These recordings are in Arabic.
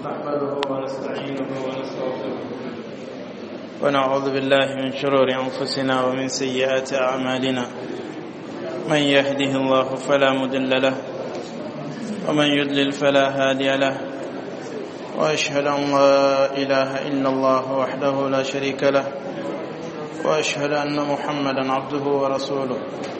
نحمده ونستعينه ونستغفره ونعوذ بالله من شرور أنفسنا ومن سيئات أعمالنا. من يهده الله فلا مضل له ومن يضلل فلا هادي له، وأشهد أن لا إله إلا الله وحده لا شريك له، وأشهد أن محمدا عبده ورسوله.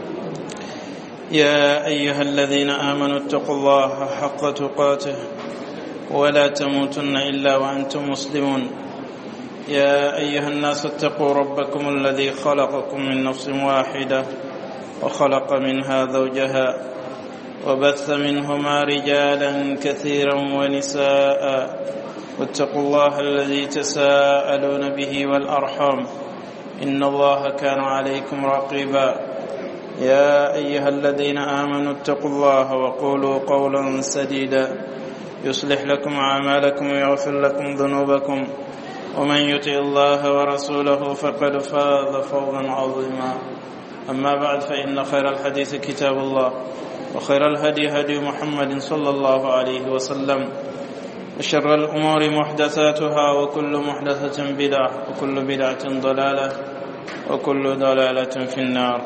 يا أيها الذين آمنوا اتقوا الله حق تقاته ولا تموتن إلا وأنتم مسلمون. يا أيها الناس اتقوا ربكم الذي خلقكم من نفس واحدة وخلق منها زوجها وبث منهما رجالا كثيرا ونساء، واتقوا الله الذي تساءلون به والأرحام إن الله كان عليكم رقيبا. يا أيها الذين آمنوا اتقوا الله وقولوا قولا سديدا يصلح لكم أعمالكم ويغفر لكم ذنوبكم، ومن يطع الله ورسوله فقد فاز فوزا عظيما. أما بعد، فإن خير الحديث كتاب الله، وخير الهدي هدي محمد صلى الله عليه وسلم، وشر الأمور محدثاتها، وكل محدثة بدعة، وكل بدعة ضلالة، وكل ضلالة في النار.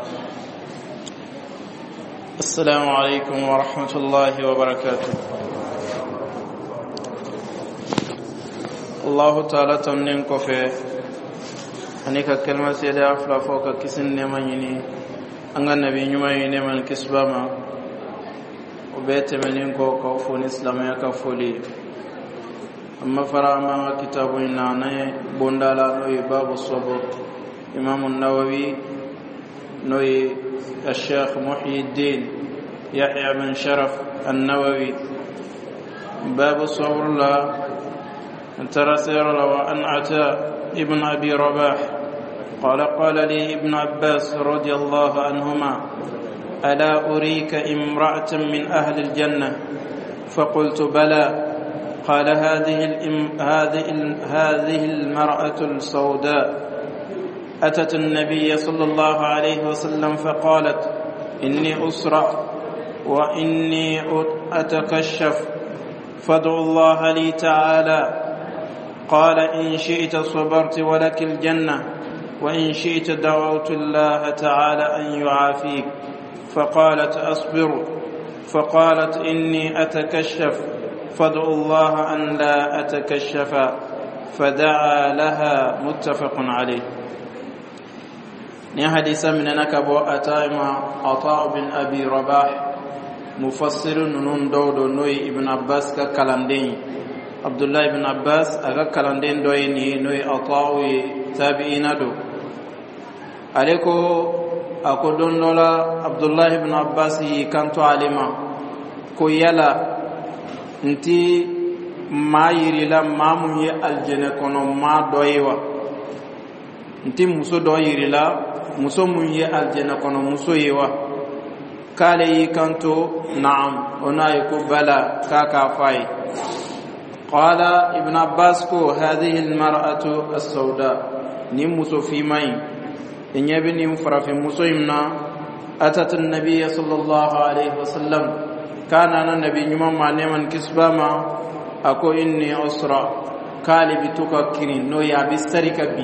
السلام عليكم ورحمة الله وبركاته. الله تعالى تمنين كفي أنك كلمة سيدة أفلا فوق كسن نمانيني أنغا النبي نماني نمان كسباما وبيت منين كوفون إسلامي كفولي. أما فرما كتابنا ني بندالا نوي باب الصبر إمام النووي نوي الشيخ محي الدين يحيى بن شرف النووي. باب الصبر الله ترى سير وأن عتاء ابن أبي رباح قال لي ابن عباس رضي الله عنهما: ألا أريك امرأة من أهل الجنة؟ فقلت: بلى. قال: هذه المرأة السوداء أتت النبي صلى الله عليه وسلم فقالت: إني أسرع وإني أتكشف فادعوا الله لي تعالى. قال: إن شئت صبرت ولك الجنة، وإن شئت دعوت الله تعالى أن يعافيك. فقالت: أصبر. فقالت: إني أتكشف فادعوا الله أن لا أتكشف. فدعا لها. متفق عليه. ni hadisa minana kabo atayma Ata bin Abi Rabah mufassirun nun dawdo noy ibn Abbas ka kalandin Abdullah ibn Abbas aga kalandin doy ni noy Ata tabi'ina do aleko akodon lola Abdullah ibn Abbas yi kanto alima ko yala nti mayiri la mamu ye aljana kono ma doywa nti muso doyiri la muso mun ye aljana kono muso yewa. kale yi kanto na'am ona yi ko bala kaka fai. qala ibn Abbas ko hadhihi almar'atu as-sauda ni muso fi mai inyabi ni farafi muso imna atat an-nabiy sallallahu alaihi wasallam kana nan nabi nyuma maneman kisbama ako inni usra kale bituka kirin no ya bisarika bi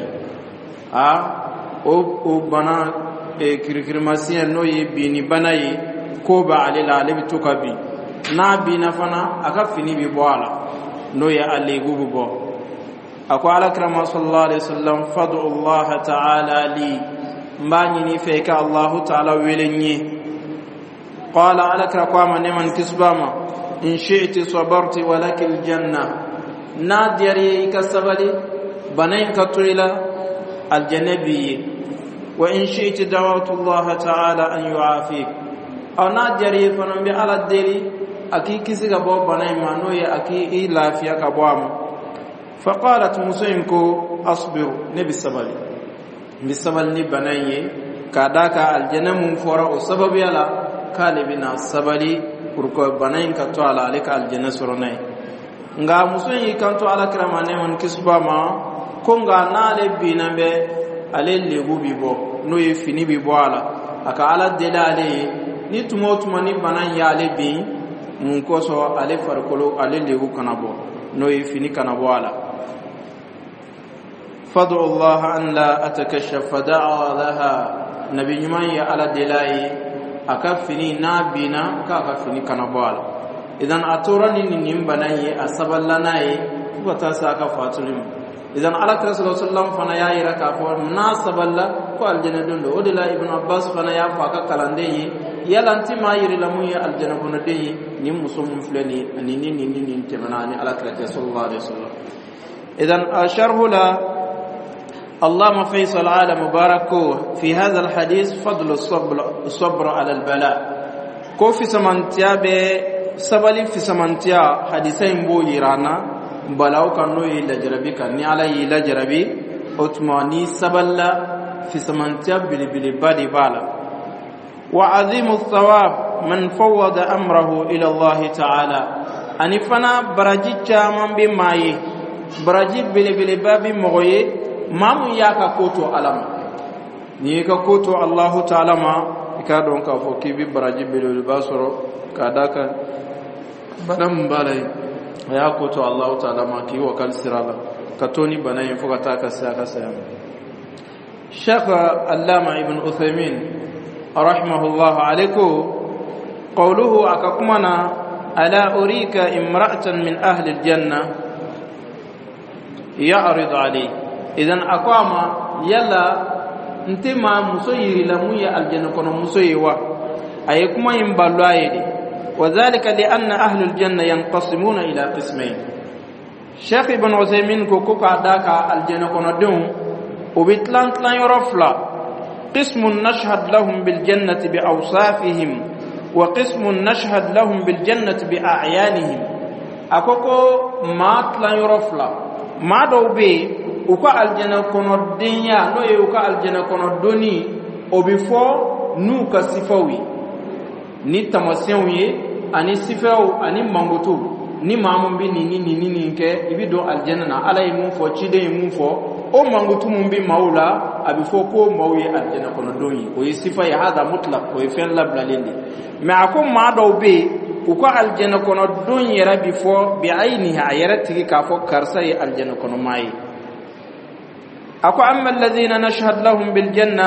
o bana kirkirmasiya no ye bini bana ye ko ba alila ale bituka bi na bi na fana aka fini bi boala no ye ale gubu bo ako ala krama sallallahu alaihi wasallam fadu Allah ta'ala li mbani ni fe ka Allah ta'ala welenye. qala ala krakama neman kisbama in shi'ti sabarti wa lakil janna na diari kasabali banay katwila aljannabi. وإن شئت دعوت الله تعالى أن يعافيك. أو نادري فنبي على الدري أكي كسي كبو بناي مانوي أكي لا فيا كبوام. فقالت مسيمكو: أصبر. نبي السبالي بالسبال نبناي كاداك الجنة منفورة وسبب يلا كالبنا السبالي وركو بناي كتوالا عليك الجنة سرناي. nga musoyi kanto ala kramane mon kisbama ko nga nale binambe ale lebu bibo no ye fini bibo ala aka ala delale ni tumo ni banan ya ale bi mun ko so ale farkolo ale lebu kanabo no yifini kana wala fad'u Allah an la atakashaf fada'a laha nabi nyuman ya ala delai akafini nabina ka akafini kana wala idan aturani nimbanayi asaballanayi kubata saka fatulim idan ala sallallahu alaihi wasallam fana ya ira ka fo nasaballa ko aljanna dondo odila ibn abbas fana ya fa ka kalande yalanti ma yiri lamu ya aljanna kono de ni musum flani ni temana ni ala sallallahu alaihi wasallam idan asharhu la اللهم فيصل العالم مبارك في هذا الحديث فضل الصبر على البلاء كو في سمانتيا به سبالي في سمانتيا حديثين بو يرانا بلاو كانو يلجربي كان على يلجربي اوتماني سبلا في سمانتيا بلي بادي بالا وعظيم الثواب من فوض امره الى الله تعالى اني فنا براجي من بماي براجي بلي بابي موي mamun ya ka koto alama ni ka koto Allahu ta'ala ma ka don ka fo kibi baraji bilul basoro ka daka badam balai ya koto Allahu ta'ala ma ki wa kal sirala ka toni banai fo ka taka sa ka sa Sheikh Allama Ibn Uthaymin rahimahullah alayku qawluhu akakumana ala urika imra'atan min ahli aljanna ya'rid alayhi idan akwama yalla ntema muso yiri la muya aljanna kono muso yiwa ay kuma yin balwaye wadhālika li anna ahlul janna yanqasimuna ila qismayn Sheikh Ibn Uthaymin ko ka daka aljanna kono dum ubitlan tlan yorofla qismun nashhad lahum bil jannati bi awsafihim wa qismun nashhad lahum bil jannati bi a'yanihim akoko ma tlan yorofla ma do be uka aljana kono dinya no ye uka aljana kono doni obifo nu ka sifawi ni tamasenwi ani sifaw ani mangutu ni mamun bi ni ke ibido aljana na ala mun fo chide mun fo o mangutu mun bi maula abifo ko mawye aljana kono doni o sifa ya hada mutlaq o fen lablalinde ma akum ma do be uka aljana kono doni rabi fo bi ainihi ayarati ka fo karsai aljana kono mai أكو أما الذين نشهد لهم بالجنة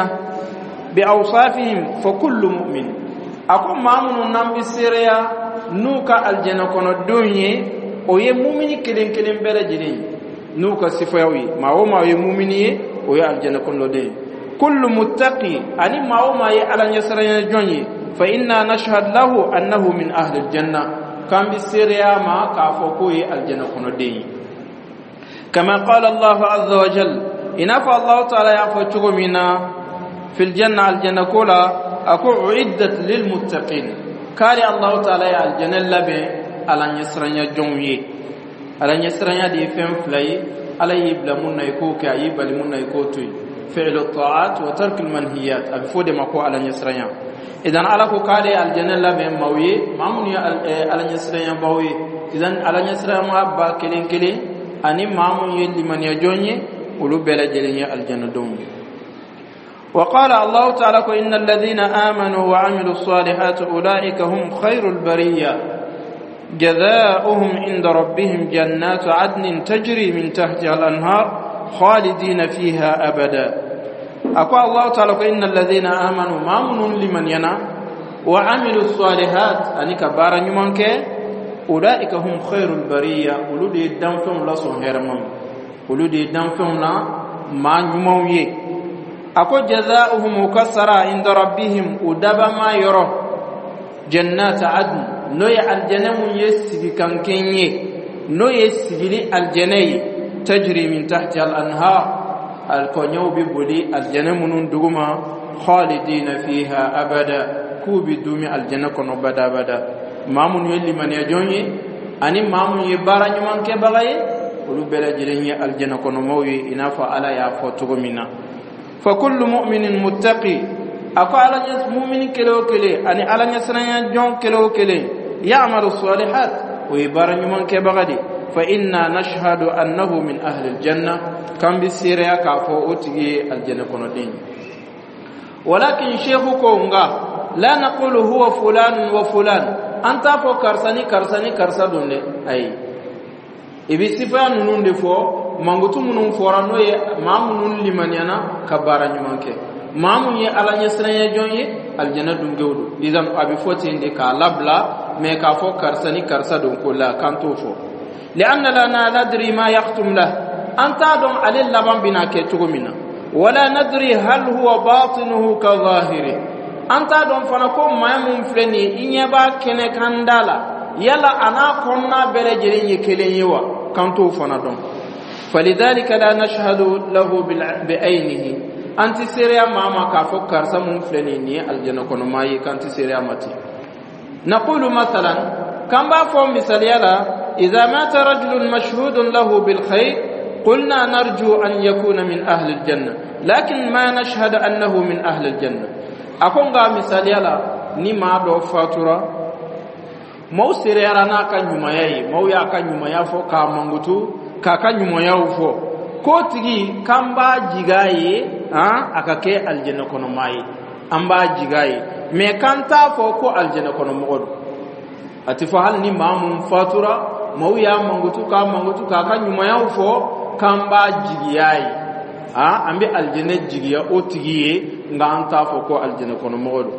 بأوصافهم فكل مؤمن أكو مامون نام بسيريا نوكا الجنة كون الدنيا ويه مؤمن كلين بلا جنين نوكا سفاوي ما هو ما يمؤمني ويه الجنة كون الدنيا كل متقي أني ما هو ما يعلن يسرين الجنة فإنا نشهد له أنه من أهل الجنة كان بسيريا ما كافوكوي الجنة كون الدنيا كما قال الله عز وجل إنك الله تعالى يعفو منا في الجنة الجنة كلها أكو عدت للمتقين كاري الله تعالى الجنة لبي على نسرنا جوني على نسرنا دي فهم فلاي على يبلمون يكو كعيب لمن يكوتوي فعل الطاعات وترك المنهيات أبفود مكو على نسرنا إذن على كاري الجنة لبي موي مامون على نسرنا باوي إذن على نسرنا ما با كلين أني مامون يلي من يجوني ولو بلا جلية الجنة دوم وقال الله تعالى إن الذين آمنوا وعملوا الصالحات أولئك هم خير البرية جزاؤهم عند ربهم جنات عدن تجري من تحتها الأنهار خالدين فيها أبدا أقول الله تعالى إن الذين آمنوا مامن لمن ينا وعملوا الصالحات أنك بارا نمانك أولئك هم خير البرية ولو دي دمفهم لصو هرمم ولو دي دمفهم ما نمويه أقول جزاؤهم مكسرة عند ربهم ودبا ما يرى جنات عدن نوي الجنة يسبي كان كيني نوي يسبي الجنة تجري من تحت الأنهار الكونيو ببولي الجنة من دوما خالدين فيها أبدا كوبي دومي الجنة كنو بدا بدا مامون يلي من يجوني أني مامون يبارا نمان كبغي ولو بلا جلني الجنة كنو موي إنافا على يافو تغمينا فكل مؤمن متقي أكو على مؤمن كيلو كيلي أني على نسرنا جون كيلو كيلي يعمل الصالحات ويبارا نمان كبغدي فإنا نشهد أنه من أهل الجنة كم بسيريا كافو أتجي الجنة كنودين ولكن شيخكم لا نقول هو فلان وفلان أنت فو كرساني كرساني كرسادون أي ibi sifa nunun de fo mangutu munun fora no ye mamunun limaniana kabara nyumanke mamun ye ala nyesranya jonye aljanna dungewdo idan abi foti inde ka labla me ka fo karsani karsa don ko la kanto fo lianna lana nadri ma yaqtum lah anta don alil laban bina ke tugumina wala nadri hal huwa batinuhu ka zahiri anta don fana ko mamun fleni inyeba kene kandala yala ana konna bere jere nyekelen yewa kanto fana don فلذلك لا نشهد له بعينه أنت سيريا ماما كافو كارسا منفلنيني الجنة كنماي كانت سيريا ماتي نقول مثلا كم بافو مثاليا إذا مات رجل مشهود له بالخير قلنا نرجو أن يكون من أهل الجنة لكن ما نشهد أنه من أهل الجنة أكون مثاليا نما دو فاتورا مو سيريا رانا كان يمايي مو يا كان يمايا فو كامانغوتو kaka nyumo ya ufo ko tigi kamba jigaye akake aljanna kono mai amba jigaye me kanta fo ko aljanna kono modo ati fa hal ni mamun fatura mawya mangutu kaka nyumo ya ufo kamba jigiyaye ambi aljanna jigiya o tigiye nganta fo ko aljanna kono modo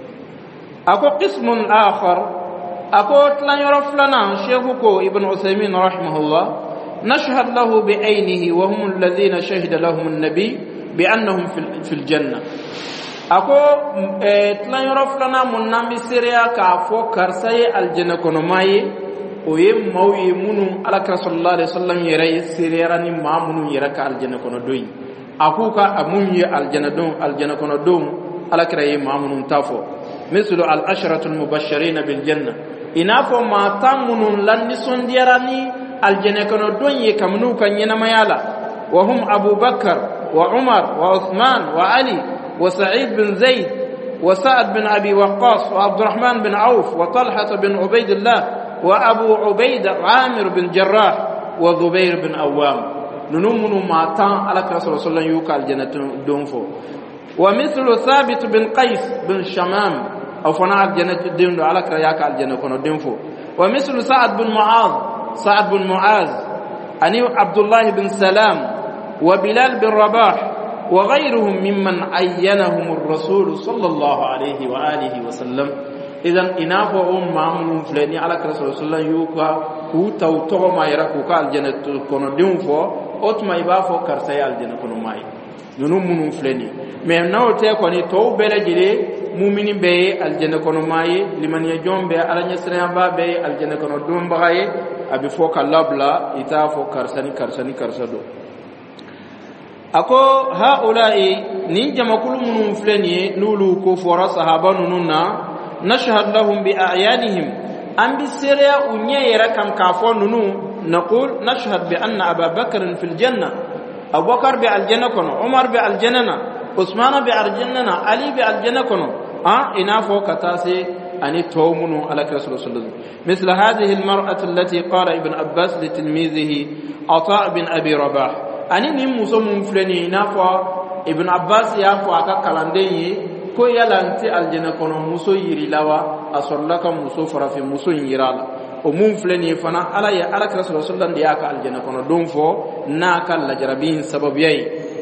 ako qismun akhar ako tlan yoroflana sheikhu ko ibn usaymin rahimahullah نشهد له بعينه وهم الذين شهد لهم النبي بأنهم في الجنة أكو تلا يعرف لنا من نام سريا كافو كرسي الجنة كنماي ويم موي منو على رسول الله صلى الله عليه وسلم يري سريا راني ما منو يرك الجنة كندوي أكو كأموني الجنة كندوم على كريه ما منو تافو مثل العشرة المبشرين بالجنة إنافو ما تامنو لن نسون ديراني الجنة كانوا دنيا كمنو كان ينميالا وهم أبو بكر وعمر وعثمان وعلي وسعيد بن زيد وسعد بن أبي وقاص وعبد الرحمن بن عوف وطلحة بن عبيد الله وأبو عبيدة عامر بن جراح وزبير بن أوام ننمنو ما تان على رسول الله صلى الله عليه وسلم الجنة دونفو ومثل ثابت بن قيس بن شمام أو فناء الجنة دونفو على كرياك الجنة كانوا دونفو ومثل سعد بن معاذ أني عبد الله بن سلام وبلال بن رباح وغيرهم ممن عينهم الرسول صلى الله عليه وآله وسلم إذن إنافو معمول فلاني على رسول الله يوكا هو توتو ما يركوكا الجنة كونو دينفو أوتما يبافو كرسي الجنة كونو ماي نونو منو فلاني mais nawo te ko ni to bele jile mumini be aljanna kono maye liman yajom be ala nyasra ba be aljanna kono dum bagaye abi foka labla ita fo karsado ako haula'i nin jamakul munum fleni lulu ko fora sahaba nunna nashhad lahum bi a'yanihim am bi sirya unya yara kam kafo nunu naqul nashhad bi anna aba bakr fil janna abu bakr bi aljanna kono umar bi aljanna عثمان بأرجننا علي بأرجنا كنو إنافو كتاسي أني تومنو على رسول الله صلى الله عليه وسلم مثل هذه المرأة التي قال ابن عباس لتلميذه عطاء بن أبي رباح أني نمسو منفلني إنافو ابن عباس يافو أكا كالانديني كو يلانتي الجنة كنو مسو يري لوا أصر لك مسو فرافي مسو يرالا ومنفلني فنا على رسول الله صلى الله عليه وسلم دياك الجنة كنو دونفو ناكا لجربين سبب يأي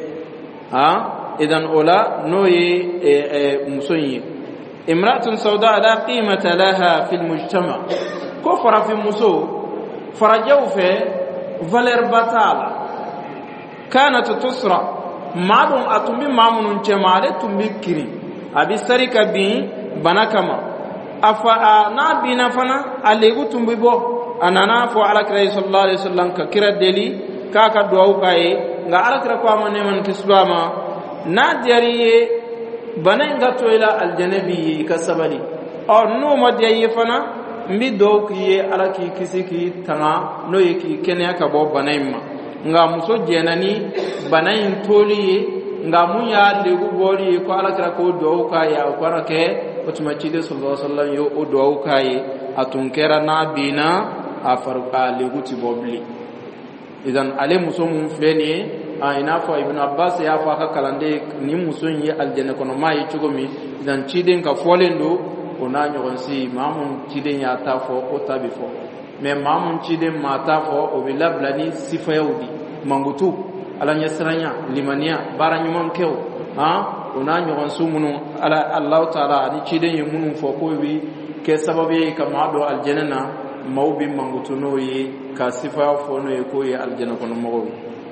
إذن أولا نوي مسوي امرأة سوداء لا قيمة لها في المجتمع كفر في مسو فرجو في فالير باتالا كانت تسرع معلوم أتنبي مامون جمالة تنبي كري أبي سريك بي بناكما أفا نابينا فنا أليغو تنبي بو أنانا فو على كري صلى الله عليه وسلم ككرا دلي كاكا دواو كاي nga alakra kwa maneman kisbama na diyariye banan gato ila aljanabi kasabali or no madiye fana mbi do kiye alaki kisiki tanga no yeki kenya ka bo banayma nga muso jenani banayin toliye nga munya legu bori ko alakra ko do ka ya kwarake otumachide sallallahu alaihi wasallam yo o do ka yi atunkera na bina afarqa legu tibobli idan ale muso mun fleni ina fa ibn abbas ya fa ka kalande ni muso yi aljanna kono mai chugomi idan chiden ka folendo ona nyogon si mamun chiden ya ta fo o tabi fo mais mamun ciden mata fo o be lablani sifayudi mangutu ala nyasranya limaniya baranyum kew ona nyogon sumunu ala Allah taala ani ciden yumunu fo ko wi ke sababe ka mado aljanna mawbi mangutu no yi ka sifa fo no ko yi aljanna kono mawbi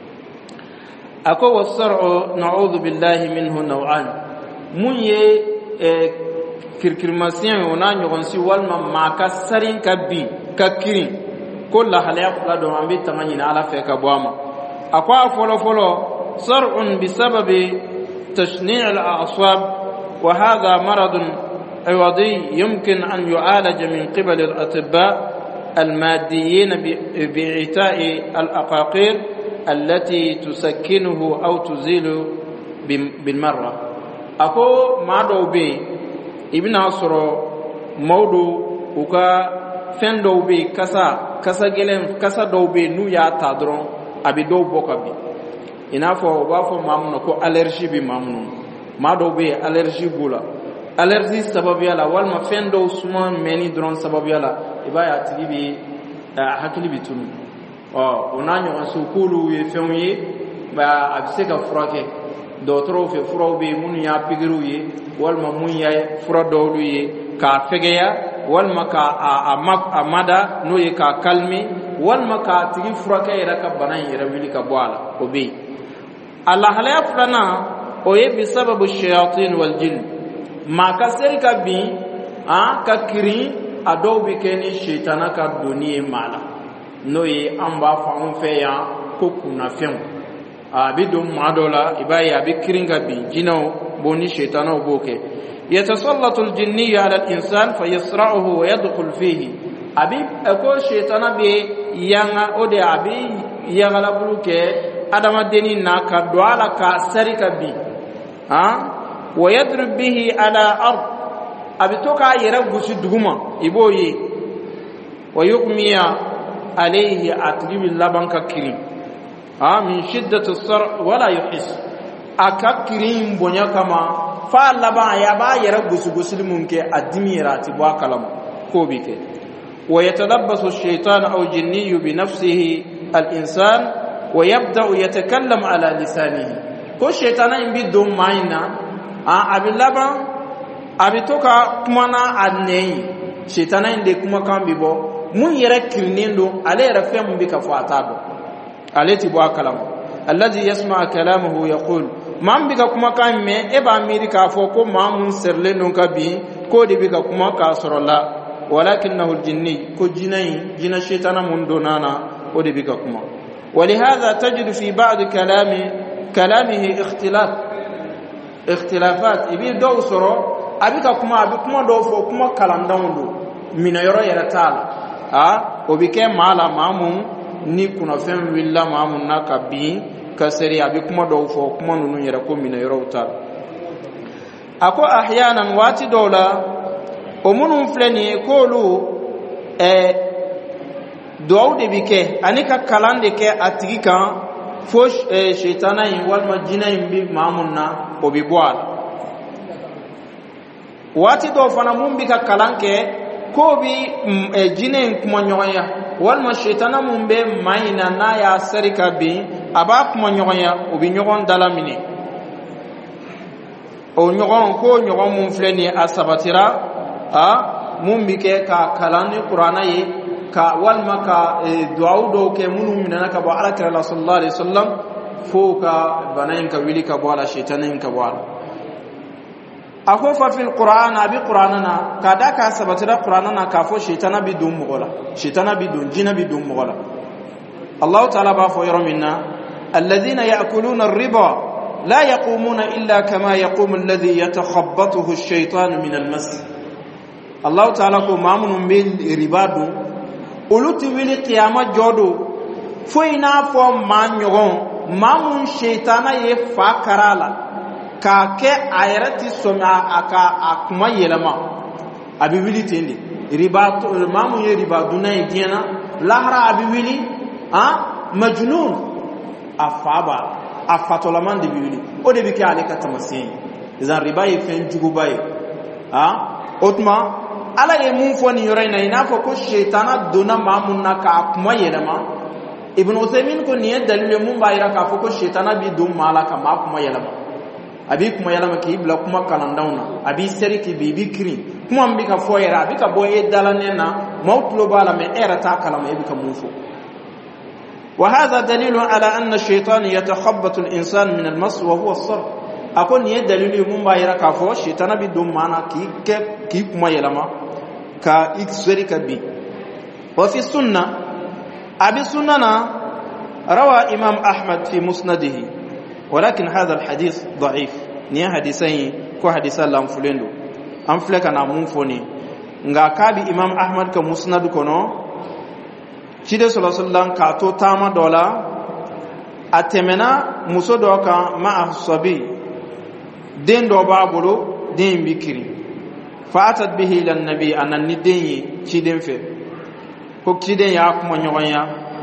ako wasar'u na'udhu billahi minhu naw'an mun ye kirkirmasien ona nyogon si walma maka sarin kabbi kakirin ko la halaya fula do ambi tamani na ala fe ka boama akwa folo sar'un bisababi tashni' al-a'sab wa hadha marad عوضي يمكن أن يعالج من قبل الأطباء الماديين بإعطاء الأقاقير التي تسكنه أو تزيل بالمرة أكو ما دو بي ابن عصر مودو وكا فن دو بي كسا جلن كسا دو بي نو يا تادرون أبي دو بوكا بي إنافو وافو مامنو كو ألرجي بي مامنو ما دو بي ألرجي بولا allergie sababu yala walma fendo suma meni drone sababu yala ibaya tigibi hakili bitunu onanyo asukulu ye fenye ba abiseka furake dotoro fe furaw be mun ya pigiru ye walma mun ya fura dawlu ye ka fegeya walma ka amada no ye ka kalmi walma ka tigi furake ira ka banan ira wili ka bwala obe allah la yafrana o ye bi sababu shayatin wal jinn ma ka sel ka bi ka kiri ado bi keni shaytana ka doni mala no ye amba fa on fe ya ko kuna fen abi do madola ibaya bi kiringa bi jino boni shaytana oboke yatasallatu aljinni ala alinsan fayasra'uhu wa yadkhul fihi abi ko shaytana be yanga ode abi yanga buluke adama deni na ka doala ka sarika bi ويضرب به على أرض أبتوكا يرغس دغما إبوي ويغمي عليه أتريب اللبن ككريم من شدة الصرع ولا يحس أككريم بنيا كما فاللبن يبا يرغس غسل ممكن أدميرات بواكلم كوبيك ويتلبس الشيطان أو جني بنفسه الإنسان ويبدأ يتكلم على لسانه كو الشيطان يبي دوم ماينا abilaba abitoka kumana adnei shetana inde kuma kambibo mun yere kirnindo ale yere fem bi ka fatado aleti bo kalam alladhi yasma kalamuhu yaqul man bi ka kuma kan me e ba amerika fo ko mamun serle non ka bi ko de bi ka kuma ka sorola walakinahu aljinni ko jinai jina shetana mun donana o de bi ka kuma ولهذا تجد في بعض كلامه اختلافات ibi do soro abika kuma do fo kuma kalandawndo mina yoro yara tala obike mala mamun ni kuna fem willa mamun nakabi kaseri abi kuma do fo kuma nunu yara ko mina yoro tala ako ahyanan wati dola omunun fleni kolu doawde bike anika kalande ke atigika fosh shaytana yin walma jina yin bi mamunna obi boal wati do fana mumbi ka kalanke ko bi jina kuma nyoya walma shaytana mumbe maina na ya sarika bi aba kuma nyoya obi nyogon dalamine o nyogon ko nyogon mum fleni asabatira mumbi ke ka kalani qur'ana yi ka walma ka duaudo ke munu minana ka ba ala kala sallallahu alaihi wasallam fo ka banayin ka wili ka bala shaytanin ka bala akhofa fil qur'an abi qur'anana ka da ka sabatira qur'anana ka fo shaytana bi dum mogola shaytana bi dum jina bi dum mogola allah ta'ala ba fo yarminna alladhina ya'kuluna ar-riba la yaqumuna illa kama yaqumu alladhi yatakhabbathu ash-shaytanu min al-mas allah ta'ala ko mamunum bil ribadu oluti wili qiyama jodo foina fo manyogon mamun shaytana ye fa karala ka ke ayati soma aka akuma yelama abi wili tende riba mamun ye riba dunay diena lahra abi wili majnun afaba afatolaman de wili o de biki ale katamasin izan riba ye fen jugubaye otma ala ye mun fo ni yorena ina fo ko shaytana dona mamun na ka kuma yelema ibn Uthaymin ko ni dalil mun ba ira ka fo ko shaytana bi dum mala ka ma kuma yelema abi kuma yelema ki bla kuma kalandauna abi seriki bi kiri kuma mbi ka fo yera abi ka boye dalanena mawtlo bala me era ta kalama e bi ka mun fo وهذا دليل على أن الشيطان يتخبط الإنسان من المس وهو الصرف أكون يدليل من بايرا كافو الشيطان بدون معنى كي كما يلما كإكسري كبي وفي السنة أبي السنة روى إمام أحمد في مسنده ولكن هذا الحديث ضعيف نيا حديثين كو حديثا لامفلندو أمفلك أنا منفوني nga kabi Imam Ahmad ka musnad kono Chide sallallahu ka to tama dola atemena muso do ka ma ahsabi den do babulu den bikiri fa atat bihi ila nabi anan ni den chiden fe ko chiden ya kuma nyonya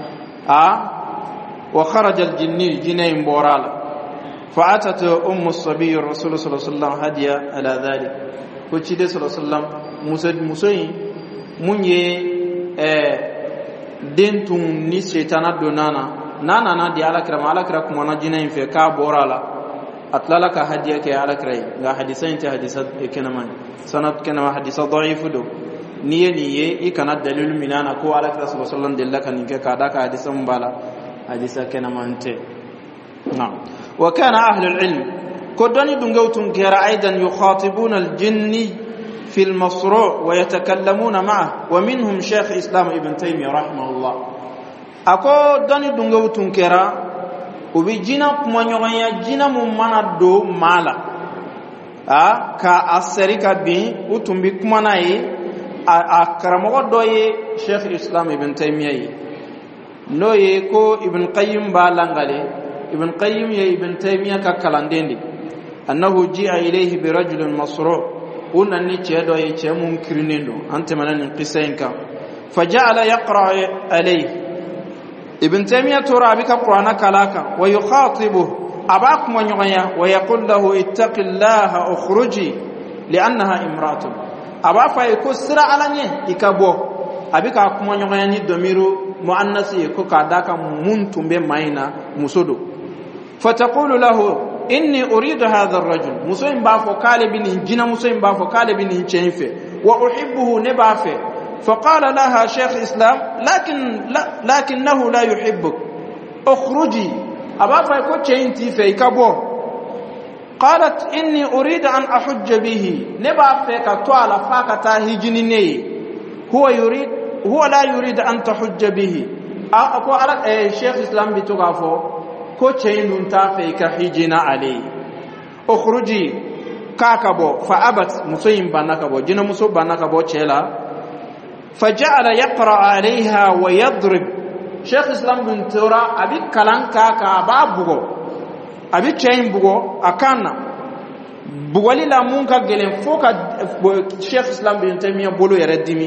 wa kharaja al jinni jinayn borala fa atat sabi rasul sallallahu alaihi wasallam hadiya ala dhalik ko chide sallallahu muso yi munye dentum ni shaytana donana na di alakra kuma na jinayn fe ka borala atlala ka hadiya ke alakra ga hadisan ta hadisa kenaman sanad kenama hadisa da'if do niye ikana dalil minana ko alakra sallallahu alaihi wasallam dillaka ni ka daka hadisan bala hadisa kenaman te na wa kana ahli alilm ko doni dungawtum kera aidan yukhatibuna aljinni في المصروع ويتكلمون معه ومنهم شيخ إسلام ابن تيمية رحمه الله أكو داني دونغو تنكرا وبيجينا كما نيغنيا جينا ممانا دو مالا كا أسريكا بي وتنبي كما ناي أكرمو دوي شيخ إسلام ابن تيمية نوي كو ابن قيم بالانغالي ابن قيم يا ابن تيمية كاكالانديني أنه جاء إليه برجل مصروع قلنا نيتشهدو يتشمون كرينينو أنت منن قسينك فجعل يقرأ عليه ابن تيمية ترى بك قرآن كلاكا ويخاطبه أباكم ونغيا ويقول له اتق الله أخرجي لأنها امرأة أبا فايكو سرع على إكابو أبيك أكم ونغيا ندميرو مؤنسي كوكا داكا منتم بماينا مسودو فتقول له إني أريد هذا الرجل مسوين بافو كالبين جنا مسوين بافو كالبين شينفه وأحبه نبافه فقال لها شيخ إسلام لكنه لا يحبك أخرجي أبافا يكون شينتي في كابو قالت إني أريد أن أحج به نبافه كتوالا فاكتا هجنيني هو لا يريد أن تحج به أقول على شيخ إسلام بتوقفه ko chaynun ta fe ka hijina ali ukhruji kakabo fa abat musayin banakabo jina muso banakabo chela faja'ala yaqra 'alayha wa yadrib Sheikh Islam bin Tura abi kalan kaka babugo abi chayn bugo akana bugoli la munka gelen foka Sheikh Islam bin Taymiyyah bolo yaradimi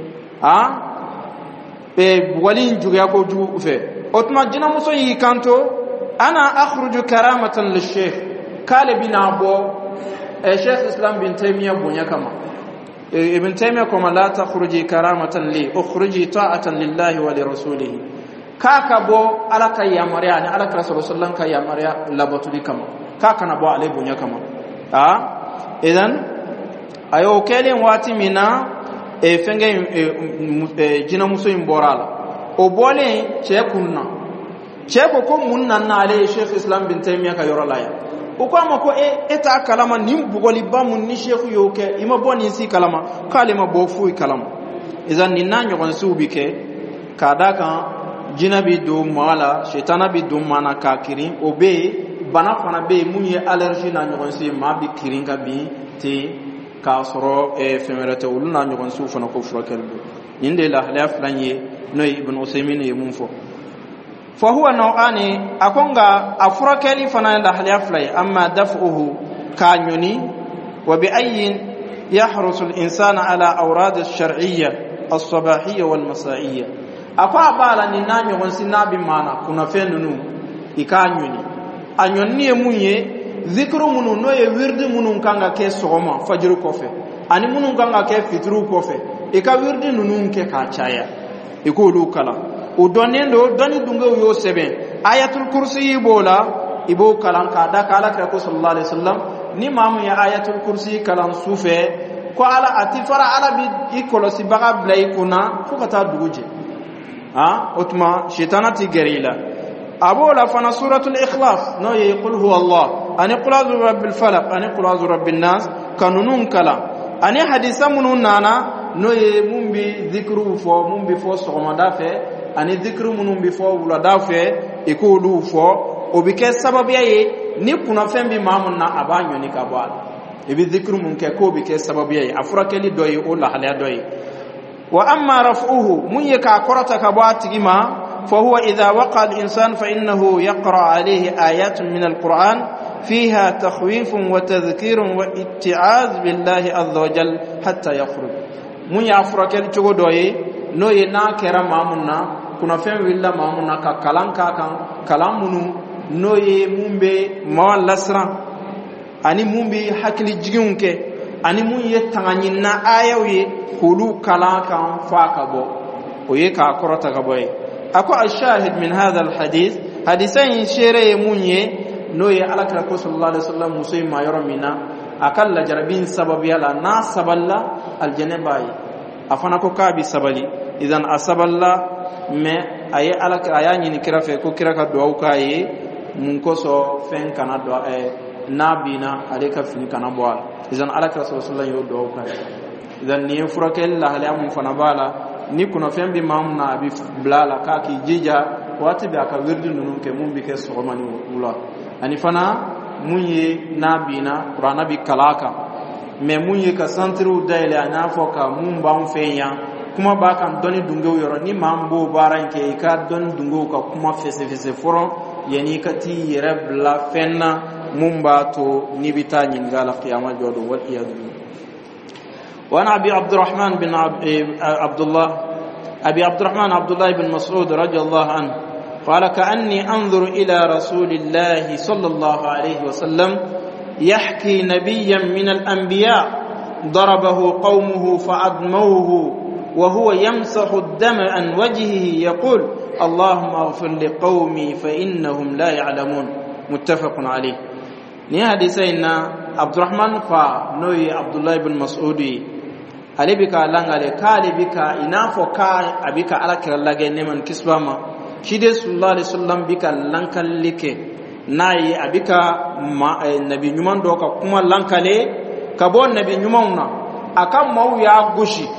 bugoli njuga ko ju fe otma jina muso yi kanto أنا أخرج كرامة للشيخ قال بنا أبو الشيخ إسلام بن تيمية بنيا كما ابن تيمية كما لا تخرجي كرامة لي أخرجي طاعة لله ولرسوله كاكا بو على كي يامريا يعني على كرسول صلى الله عليه وسلم كي يامريا لبطلي كما كاكا نبو عليه بنيا كما إذن أيو كيلين واتي منا فنجي جنا مسوين بورالا أبولين تيكونا cheko ko munna na ale Sheikh Islam bin Taymiyyah ka yorolaya ukama ko eta kalama nimbugoli bamun ni Sheikh yoke ima boni si kalama kalima bofu kalama izan ninna nyogon subike kadaka jinabi do mala shetana bi do mana kakiri obe bana fana be munye allergie na nyogon si ma bi kirin ka bi te ka soro femerete uluna nyogon su fana ko frokel ninde la halaf lanye no ibn Usaymin yemunfo فهو نوعان أكونغا أفركلي فنان دحليافلي أما دفعه كانيوني وبأي يحرص الإنسان على أوراد الشرعية الصباحية والمسائية أفا بالا نيناني ونسينا بمانا كنا فيننو إكانيوني أنيوني مني ذكر منو نوي ورد منو كانغا كي سوما فجر كوفي ani munun ganga ke fitru ko fe e ka wirdi nunun ke ka chaya e ko lu kala o donendo doni dungo yo sebe ayatul kursi bola ibo kalan ka da kala ka sallallahu alaihi wasallam ni mamu ya ayatul kursi kalan sufe ko ala atifara ala bi ikolosi baga blay kuna fukata duguje otma shaytanati gerila abola fana suratul ikhlas no yaqul huwa allah ani qul a'udhu birabbil falaq ani qul a'udhu birabbin nas kanunun kala ani hadisa munun nana no ye mumbi dhikru fo mumbi fo sogomada fe ani dhikru munun bi fo wulada fe ikulu fo obike sababu ye ni kuna fembi mamun na abanyo ni kabal ibi dhikru mun ke ko bike sababu ye afurakeli doyi o la hala doyi wa amma raf'uhu mun yaka korata kabati gima فهو إذا وقع الإنسان فإنه يقرأ عليه آيات من القرآن فيها تخويف وتذكير واتعاذ بالله عز وجل حتى يخرج من يفرك الجودوي نو يناكر مامنا كنا فهم بالله مامنا كلام كلامنا نو يمبي ما لسرا أني مبي حكلي جيونك أني من يتغنينا آيوي كلو كلام فاكبو ويكا كرتا كبوي أكو الشاهد من هذا الحديث حديثين شيري مونيه نوي على كركو صلى الله عليه وسلم مسلم ما يرمينا أكل جربين سبب يلا نا سبلا الجنباي أفناكو كابي سبلي إذن أسبلا ما أي على كراياني نكرا في كو كرا كدواو كاي منكوسو فين كنا دوا نابينا عليك فين كنا بوال إذن على كرا صلى الله عليه وسلم يدواو كاي إذن نيفرك الله لهم فنبالا ni kuna fembi mamna abi blala ka ki jija wati be aka wirdu nunun ke mun bi ke sogomani wula ani fana munye nabina qur'ana bi kalaka me munye ka santru daile ana foka mun ba un fenya kuma ba kan doni dungo yoro ni mambo baran ke ka don dungo ka kuma fese foro yani kati yere bla fenna mun ba to ni bita nyin gala qiyamah jodo wal iyad وانا ابي عبد الرحمن بن عبد الله بن مسعود رضي الله عنه قال كأني انظر الى رسول الله صلى الله عليه وسلم يحكي نبيا من الانبياء ضربه قومه فأدموه وهو يمسح الدم عن وجهه يقول اللهم اغفر لقومي فانهم لا يعلمون متفق عليه ni hadisayna Abdurrahman fa noyi Abdullah ibn Mas'udi alibika langale kalibika inafo ka abika alakira lage neman kisbama shide sallallahu alaihi wasallam bika lankallike nayi abika nabi nyuman doka kuma lankale kabo nabi nyuman na akan mau ya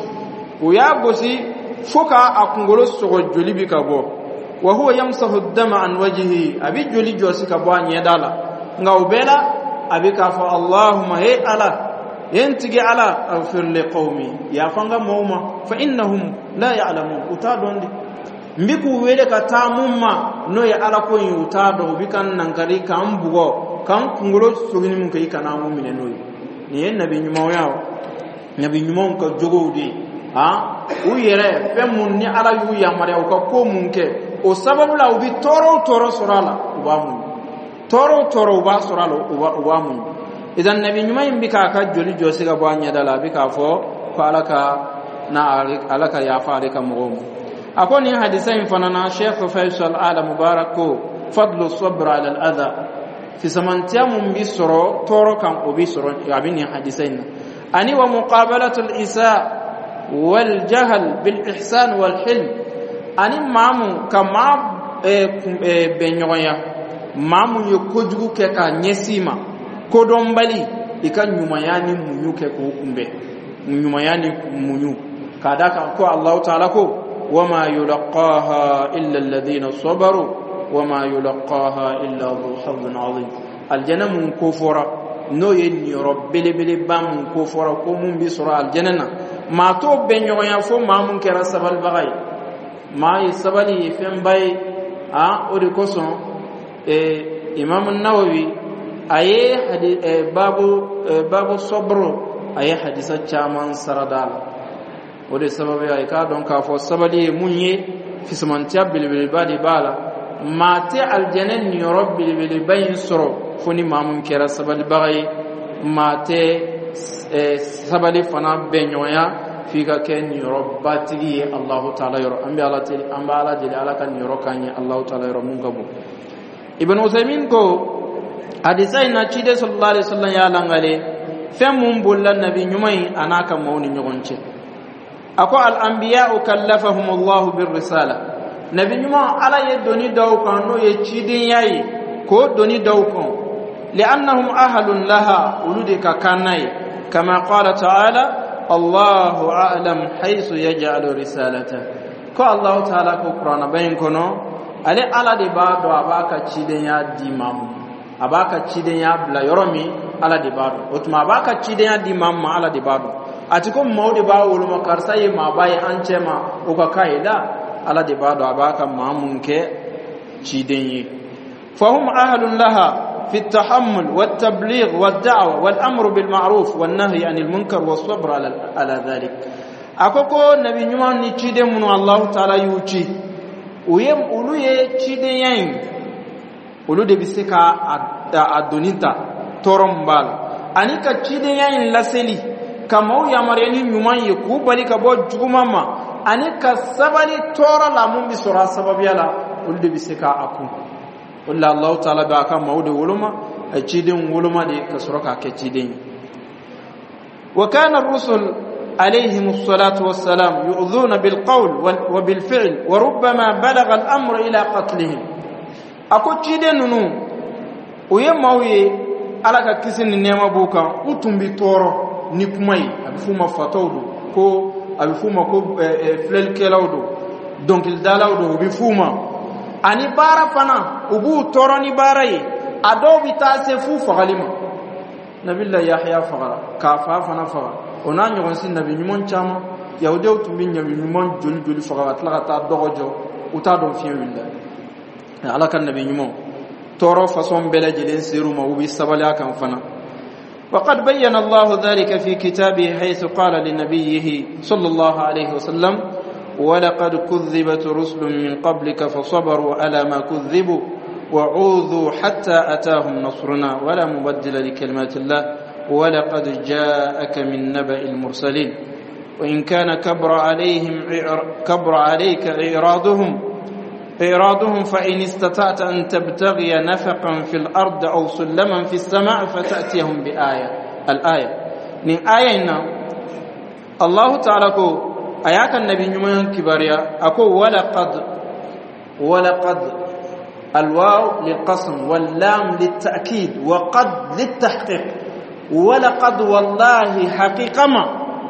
goshi fuka akungolo sogo jolibi kabo wa huwa yamsahu ad-dama an wajhihi abi joli josi kabo anyedala ngaubela abika fa Allahumma he ala yentigi ala aghfir li qaumi ya fanga mauma fa innahum la ya'lamun utadondi mbiku wele ka tamumma no ya ala ko yin utado bikan nankari kan bugo kan kunguro sogini mun kai kana mu'mine no ni nabi nyumo yawo nabi nyumo ko jogodi u yere femun ni ala yu ya mare ko munke o sababu la ubi toro sorala ubamu toro uba soralo ubamu idan nabi nyuma imbika ka joli josi ga bwanya dala bika fo ko alaka ya farika mugum akoni hadisain fanana Sheikh Faisal ala mubarako fadlu sabr ala al-adha fi samantiya mum bisoro toro kan obisoro abini hadisain ani wa muqabalatu al-isa wal jahl bil ihsan wal hilm ani mamu kama benyoya mamu yokojugu ke ka nyesima kodombali ikan nyumayani munyuke ko kumbe nyumayani munyu kadaka ko Allah ta'ala ko wama yulqaha illa alladhina sabaru wama yulqaha illa dhu hazzin azim aljanna mun kufura no yenni rabbili bam kufura ko mun bi sura aljanna ma to benyo ya fo ma mun kera sabal bagay ma sabali fem bay odi koson imam an-nawawi aye babu sabro aye hadisa chaman saradal ode sababu ay ka don ka fo sabali munye fi samantiya bil badi bala mate aljanan ni rabbil bil bayn suru funi mamun kera sabal bagay mate sabali fana benyoya fika ken yoro batigi Allah ta'ala yoro ambi ala jeli ala kan yoro kanye Allah ta'ala yoro mungabu Ibn Usaymin ko hadisai na cide sallallahu alaihi wasallam ya langale fem mun bolla nabi nyumai anaka mawni nyogonce ako al anbiya kallafahum Allah bir risala nabi nyuma ala ye doni daw kan no ye cide yayi ko doni daw kan li'annahum ahlun laha uludika kanai kama qala ta'ala Allahu a'lam haythu yaj'alu risalata ko Allah ta'ala ko Qur'ana bayin kono ale ala de ba do abaka ciden ya dimamu abaka ciden ya bla yoromi ala de ba do otuma abaka ciden ya dimamu ala de ba do atiko mawde ba wolo makarsa ye ma baye ancema o ka kaida ala de ba do abaka mamun ke ciden yi fahum ahlun laha في التحمل والتبليغ والدعوة والأمر بالمعروف والنهي عن المنكر والصبر على ذلك أكوكو نبي نيوان نيشيدي من الله تعالى يوشي ويم أولو يشيدي يين أولو دي بسيكا أدونيتا تورمبال أنيكا شيدي يين لسلي كمو يامريني نيوان يكو بالي كبو جغماما أنيكا سبالي تورا لامون بسورا سبابيالا أولو دي بسيكا أكو ولا الله تعالى باكا مود ولما اجيدن ولما دي كسركا كجيدن وكان الرسل عليهم الصلاة والسلام يؤذون بالقول وبالفعل وربما بلغ الأمر إلى قتلهم أكو جيدن نو ويماوي على كيسن نيما بوكا وتم بتورو نيكماي ابفوما فاتودو كو ابفوما كو فلل كلاودو دونك الدالاودو بفوما ani bara fana ubu toroni baraye ado bitase fu fagalima nabillah yahya fagala ka fa fana faga ona nyogon sin nabi nyumon chama yawde tumbi nyami nyumon joli joli faga tlaga ta dogojo uta don fiye willa ala kan nabi nyumon toro façon bele jelen seruma ubi sabala kan fana وقد بين الله ذلك في كتابه حيث قال لنبيه صلى الله عليه وسلم ولقد كذبت رسل من قبلك فصبروا على ما كذبوا وعوذوا حتى أتاهم نصرنا ولا مبدل لكلمات الله ولقد جاءك من نبأ المرسلين وإن كان كبر عليك إعراضهم فإن استطعت أن تبتغي نفقا في الأرض أو سلما في السماء فتأتيهم بآية الآية من آية الله تعالى أياك النبي نمان كباريا أكو ولقد الواو للقسم واللام للتأكيد وقد للتحقيق ولقد والله حقيقة ما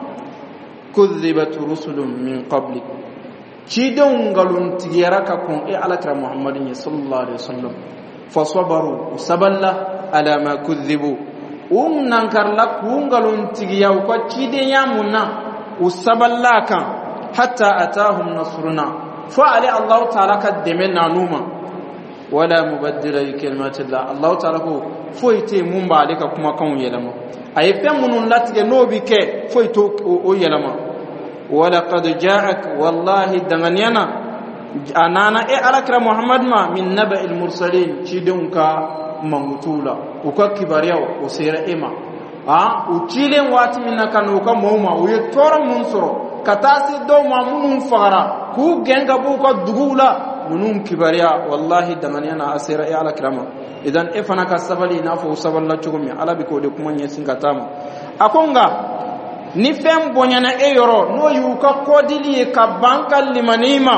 كذبت رسل من قبلك شيدون قالوا تجيرك كون على محمد صلى الله عليه وسلم فصبروا وسبلا على ما كذبوا وننكر لك ونقالوا تجيا وكشيدين يامنا وسبلا كان حتى أتاهم نصرنا فعلي الله تعالى قدمنا نوما ولا مبدل لكلمات الله الله تعالى فويتي منبع عليك كما كون يلما أي فمن لا تجنوبي كي فويتو يلما ولقد جاءك والله دغنينا أنانا ألك محمد ما من نبأ المرسلين شيدونك مغتولا وكبريا وسير إما uchilen wati minna kanu ka mawma uye tora munsoro katasi do mamunun fara ku genga bu ka dugula munun kibariya wallahi damaniana asira ya ala kirama idan ifana ka sabali na fo saballa chugumi ala bi ko de kuma nyesin katama akonga ni fem bonyana e yoro no yu ka kodili ka bankal limanima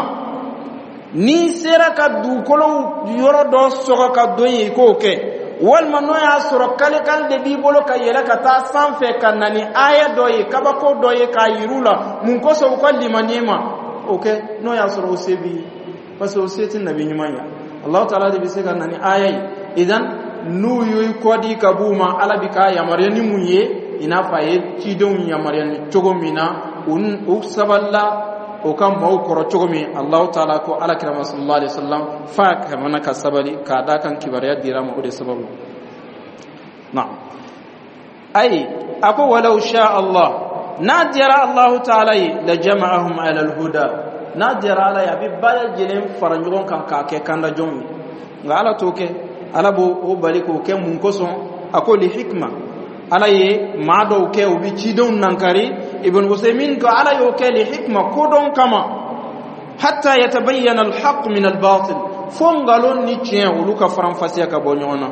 ni sera ka dukolo yoro do soga ka doyi ko ke walma no ya soro kale kal de bibolo ka yela ka ta sanfe kanani aya doye kabako doye ka yirula mun ko so ko limanima okay no ya soro sebi paso setin nabi nyumanya Allah taala de bise kanani aya idan nu yoy kodi kabuma alabika ya maryani munye ina faye kidon ya maryani chogomina un uksaballa o kam maw koro chogomi Allah taala ko ala kirama sallallahu alaihi wasallam fa kamana ka sabali ka da kan kibariya dirama o de sababu na'am ay ako walau sha Allah nadira Allah taala la jama'ahum ala al-huda nadira ala ya bibal jelen faranjon kan ka ke kanda jomi ngala toke ala bo o bali ko ke mun ko son ako li hikma ala ye ma do ke ubi cidon nankari ibn usaymin ko ala yo ke li hikma kodon kama hatta yatabayyana al-haqq min al-batil fongalon ni tien uluka faram fasiya ka bonyona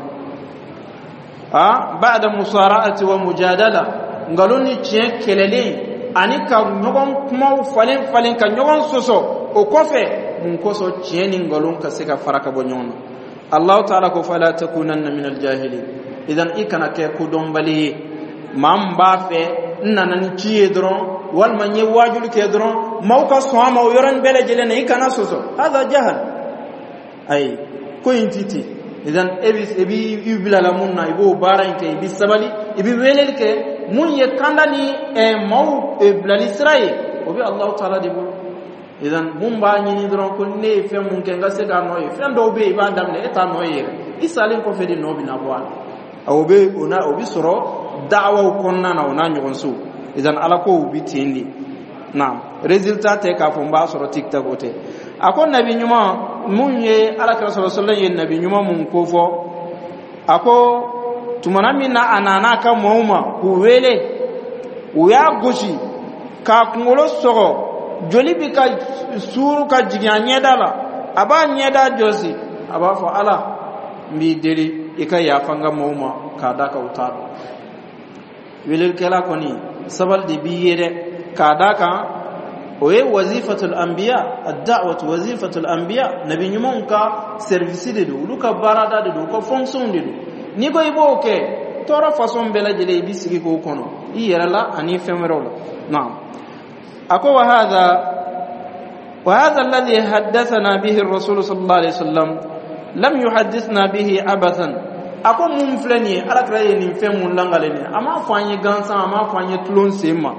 ba'da musara'ati wa mujadala ngalon ni tien kelele anika nyogon kuma falen ka nyogon soso o kofe mun koso tien ni ngalon ka seka faraka bonyona Allah ta'ala ko fala takunanna min al-jahilin idan ikana ke ko dombali mam ba fe nanan ciye dron wal manye wajul ke dron mauka soma o yoran bele jelena ikana soso hada jahal ay ko intiti idan ebi ibla munna ibo baran ke ibi sabali ibi welel ke mun ye kandani mau blal israil obi Allah ta'ala dibo idan mun ba nyini dron ko ne fe mun ke ngase ga noy fe ndo be ba ndamle eta noy isalin ko fe di no bina bwa awbe ona obi soro da'wa konna na ona nyon su idan ala ko ubi tindi na resultat te ka fo mba soro tiktok ote akon nabi nyuma munye ala ka sallallahu alaihi nabi nyuma mun ko fo ako tumana minna anana ka mouma ku wele uya goshi ka kungolo soro joli bi ka suru ka jiganya dala aba nyeda josi aba fo ala mbi deli ika ya fanga mouma ka daka utado welel kala koni sabal de biyere ka daka oye wazifatul anbiya ad-da'watu wazifatul anbiya nabi nyumon ka service de do luka barada de do ko fonction de do ni ko ibo ke tora façon bela jele bi sigi ko kono yera la ani femero na'am ako wa hadha alladhi haddathana bihi ar-rasul sallallahu alaihi wasallam lam yuhaddithna bihi abathan ako mum flani ala kraye ni fem mun langale ni ama fanyi gansan ama fanyi tulon sema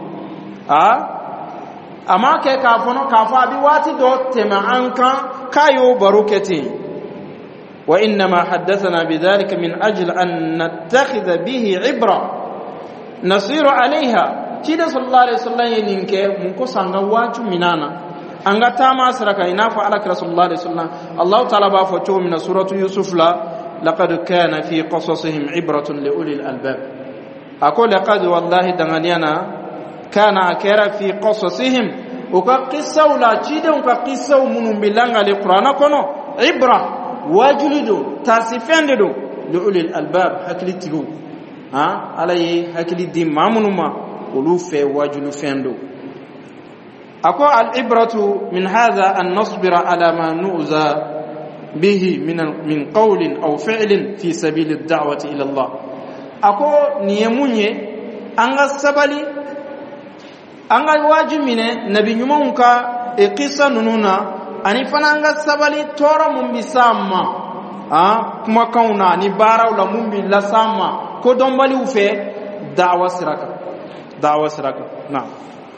ama ke ka fono ka fa bi wati do tema anka kayo barukati wa inna ma haddathana bidhalika min ajli an nattakhidha bihi ibra nasiru alaiha tida sallallahu alaihi wasallam yeninke mun ko sanga waju minana anga tama saraka inafa ala rasulullah sallallahu alaihi wasallam Allah ta'ala ba fo to min suratu yusuf la لقد كان في قصصهم عبرة لأولي الألباب أقول لقد والله دغنيانا كان أكيرا في قصصهم وكقصة ولا تشيدا وكقصة ومن بلغة القرآن كنو عبرة واجلدو تاسفندو لأولي الألباب هكلي تلو علي هكلي دي مامنما ولوفي واجلو فندو أقول العبرة من هذا أن نصبر على ما نؤذى به من قول أو فعل في سبيل الدعوة إلى الله أكو نيموني أنغا سبالي أنغا واجمين نبي نمونكا إقصة ننونا أني فنانغا سبالي تورا مبساما كما كونا نبارا ولا مبلساما كو دنبالي وفي دعوة سراكا نعم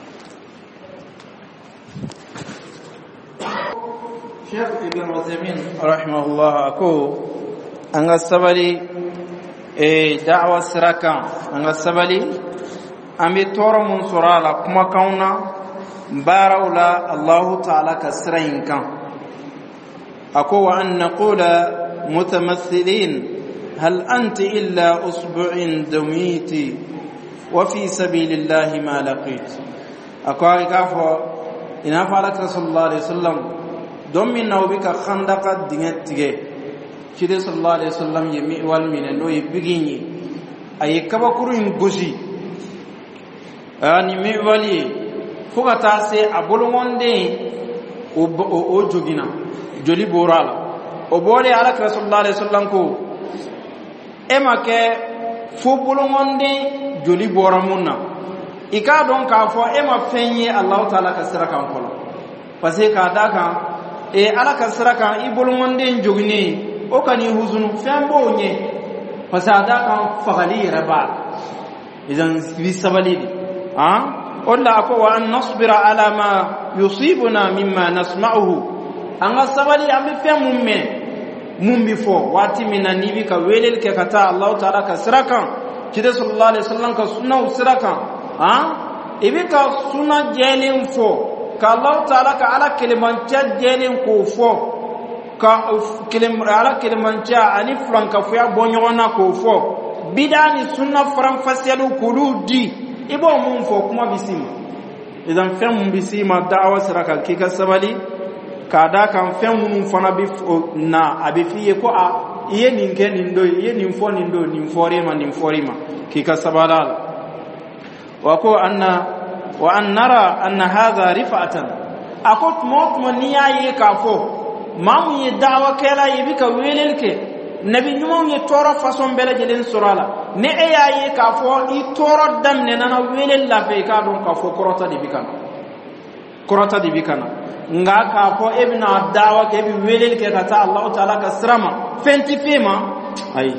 Sheikh Ibn Uthaymeen rahimahullah ako anga sabali da'wa siraka anga sabali ambi toro mun surala kuma kauna barawla Allah ta'ala kasrain kan ako wa an naqula mutamathilin hal anti illa usbu'in dumiti wa fi sabilillahi ma laqit ako ikafo ina fala sallallahu alaihi wasallam domin nawbika khandaka dingetige kide sallallahu alaihi wasallam yemi wal minen no yibiginyi ay kabakuru in gosi ani mi wali fuka tase abolonde o jogina joli borala o bole ala sallallahu alaihi wasallam ko emake fo bolonde joli boramunna ika don ka fo ema fenye Allah taala ka sira kan kono parce ka daga ala ka saraka ibul monde njogni o kani huzunu fembo nye fasada kan fagali raba idan bisabalidi olla ako wa an nasbira ala ma yusibuna mimma nasma'uhu anga sabali ambe femumme mumbi fo wati minanibi ka welel ke kata Allah taala ka saraka kide sallallahu alaihi wasallam ka sunna saraka ibi ka sunna jelen fo ka Allah ta'ala ka ala kilimancha jelen ko fo ka ala kilimancha ani franka fo ya bonyona ko fo bidani sunna faram fasiyalu kuludi ibo mun fo kuma bisima idan fem bisima da'awa siraka kika sabali kada kan fem mun fana bi na abi fiye ko a iye ninke nindo iye ninfo nindo ninforima kika sabala wako anna wa an nara anna hadha rifatan akot mot maniya yi kafo mamu yi da'wa kala yi bika welelke nabi nyumon yi toro façon bele jelen surala ne ayayi kafo i toro damne nana welel la fe ka don kafo korota di bikana nga kafo ibna da'wa ke bi welelke kata Allah ta'ala ka srama fenti fema ay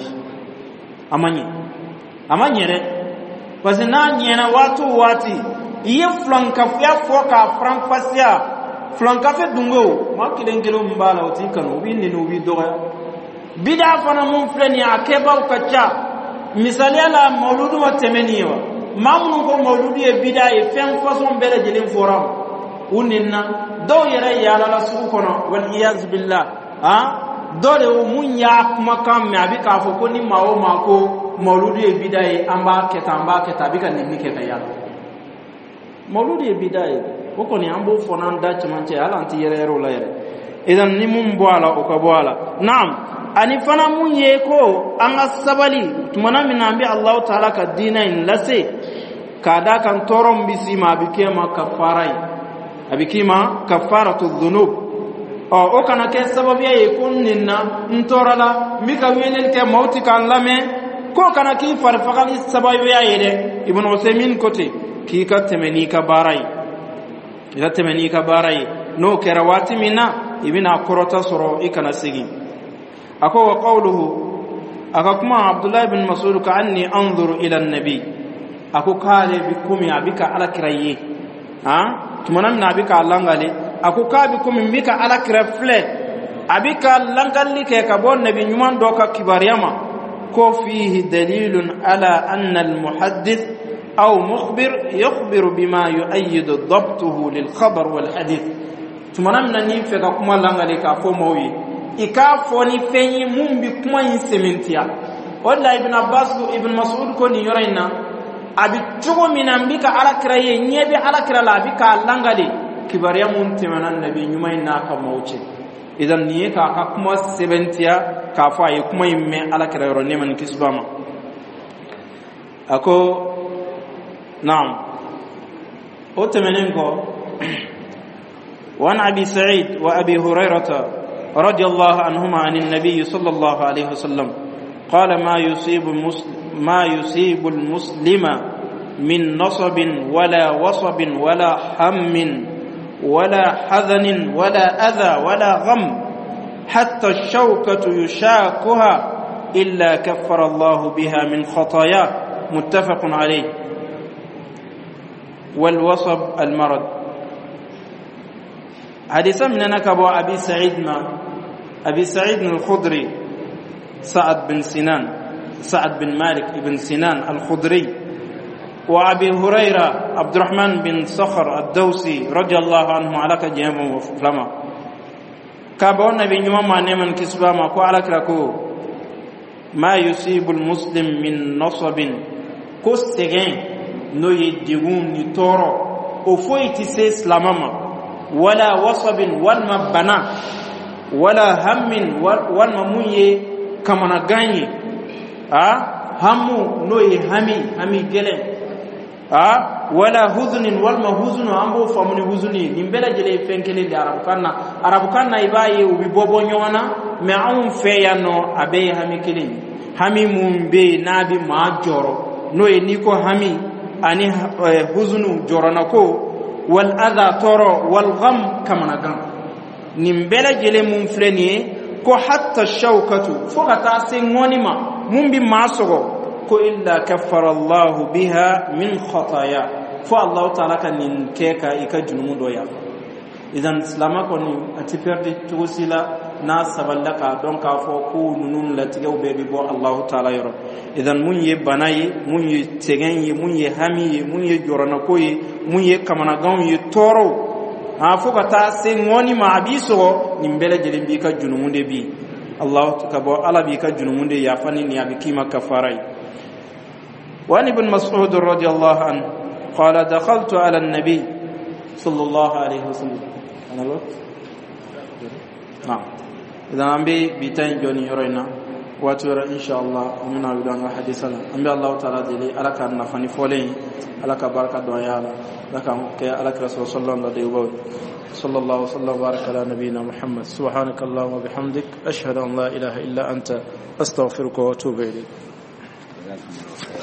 amanye re wazina nyena watu wati iye flanka ya foka frankfasia flanka fe dungo makilengelo mbala otikano winni no wi doya bida fana mun fleni akeba ukacha misali ala mauludu wa temeniwa mamnu ko mauludu e bida e fen façon bele jelin foram uninna do yere yala la su kono wal iyaz billah do de mun ya kuma kam me abika fo ko ni mawo mako mauludu e bida e amba keta bika ni ke kayala mauludu e bida e ko ni ambo fonan da chamanche ala anti yere ro la yere idan ni mun boala o ka boala naam ani fana mun ye ko an asabali tumana min ambi Allah ta'ala ka dinain lase kada kan torom bisima bikema kafarai abikima kafaratu dhunub o kana ke sababu ye kunninna ntorala mika wenen ke mauti kan lame ko kana ki farfaqali sababu ya yede ibn Usaymin kote ki ka temeni ka barai no kerawati mina ibina korota soro ikana sigi ako wa qawluhu akakuma Abdullah ibn Mas'ud ka anni anzuru ila an-nabi ako kale bikumi abika ala kiraye tumana mina abika langale ako ka bikumi mika ala kirafle abika langali ke ka bon nabi nyuman do ka kibariyama ko fihi dalilun ala anna al-muhaddith aw mukhbir yukhbiru bima yu'ayyidu dhabtuhu lil khabar wal hadith tumana mina ni fe ka kuma langale ka fo mawi ika foni fenyi mumbi kuma yin sementia walla ibn Abbas ibn Mas'ud ko ni yoraina abi tugo minambika ala kraye nyebe ala krala bika langale kibariya mun timanan nabi nyumai na ka mauce idan ni ka kuma sementia ka fa yi kuma yimme ala krayo ne man kisbama ako naam o temenen ko wan abi Sa'id wa abi Hurairah رضي الله عنهما عن النبي صلى الله عليه وسلم قال ما يصيب المسلم من نصب ولا وصب ولا هم ولا حزن ولا أذى ولا غم حتى الشوكة يشاكها إلا كفر الله بها من خطاياه متفق عليه والوصب المرض حديثا من نكبو أبي سعيد الخدري سعد بن مالك بن سنان الخدري وأبي هريرة عبد الرحمن بن صخر الدوسي رضي الله عنه على كجيم وفلما كابو النبي نما نمن كسبما كو على كراكو ما يصيب المسلم من نصب كوستغين نو يدغون نتورو او فويتي سيس لامما ولا وصب والمبنا ولا هم والمميه كما غاني همو نوي همي جلن ولا حزن والمحزن امبو فمن حزني نيمبلا جلي فنكلي دي عرب كان يباي وبيبوبو نيوانا ما اون فيانو ابي همي كلين همي مumbe nabi ma joro noy niko hami ani حزن joronako wal adha toro wal gham kama gam nimbela jele mum fleni ko hatta shawkatu fogata sengonima mumbi masogo ko illa kaffara Allah biha min khataya fa Allah ta'ala kan keka ika junumu doya idan islama ko ni ati perde tosila na saballaka don ka fo ko nunun latigaw bebi bo Allah ta'ala yoro idan mun ye banayi mun ye tegenyi mun ye hamiye mun ye jorana koyi mun ye kamana gaw ye toro fokata sengoni ma abiso nimbele jelimbi ka junumunde bi Allah takabo ala bi ka junumunde ya fani ni abikima kafarai وعن ابن مسعود رضي الله عنه قال دخلت على النبي صلى الله عليه وسلم. أنا الوقت نعم. إذا أمبي بيتين جوني يرينا واتورا إن شاء الله ومن أبدان حديثنا أمبي الله تعالى دلي على كان نفني فولين على كبارك دعاء لك كي على رسول صلى الله عليه وسلم صلى الله وسلم وبارك على نبينا محمد. سبحانك اللهم وبحمدك أشهد أن لا إله إلا أنت أستغفرك وأتوب إليك.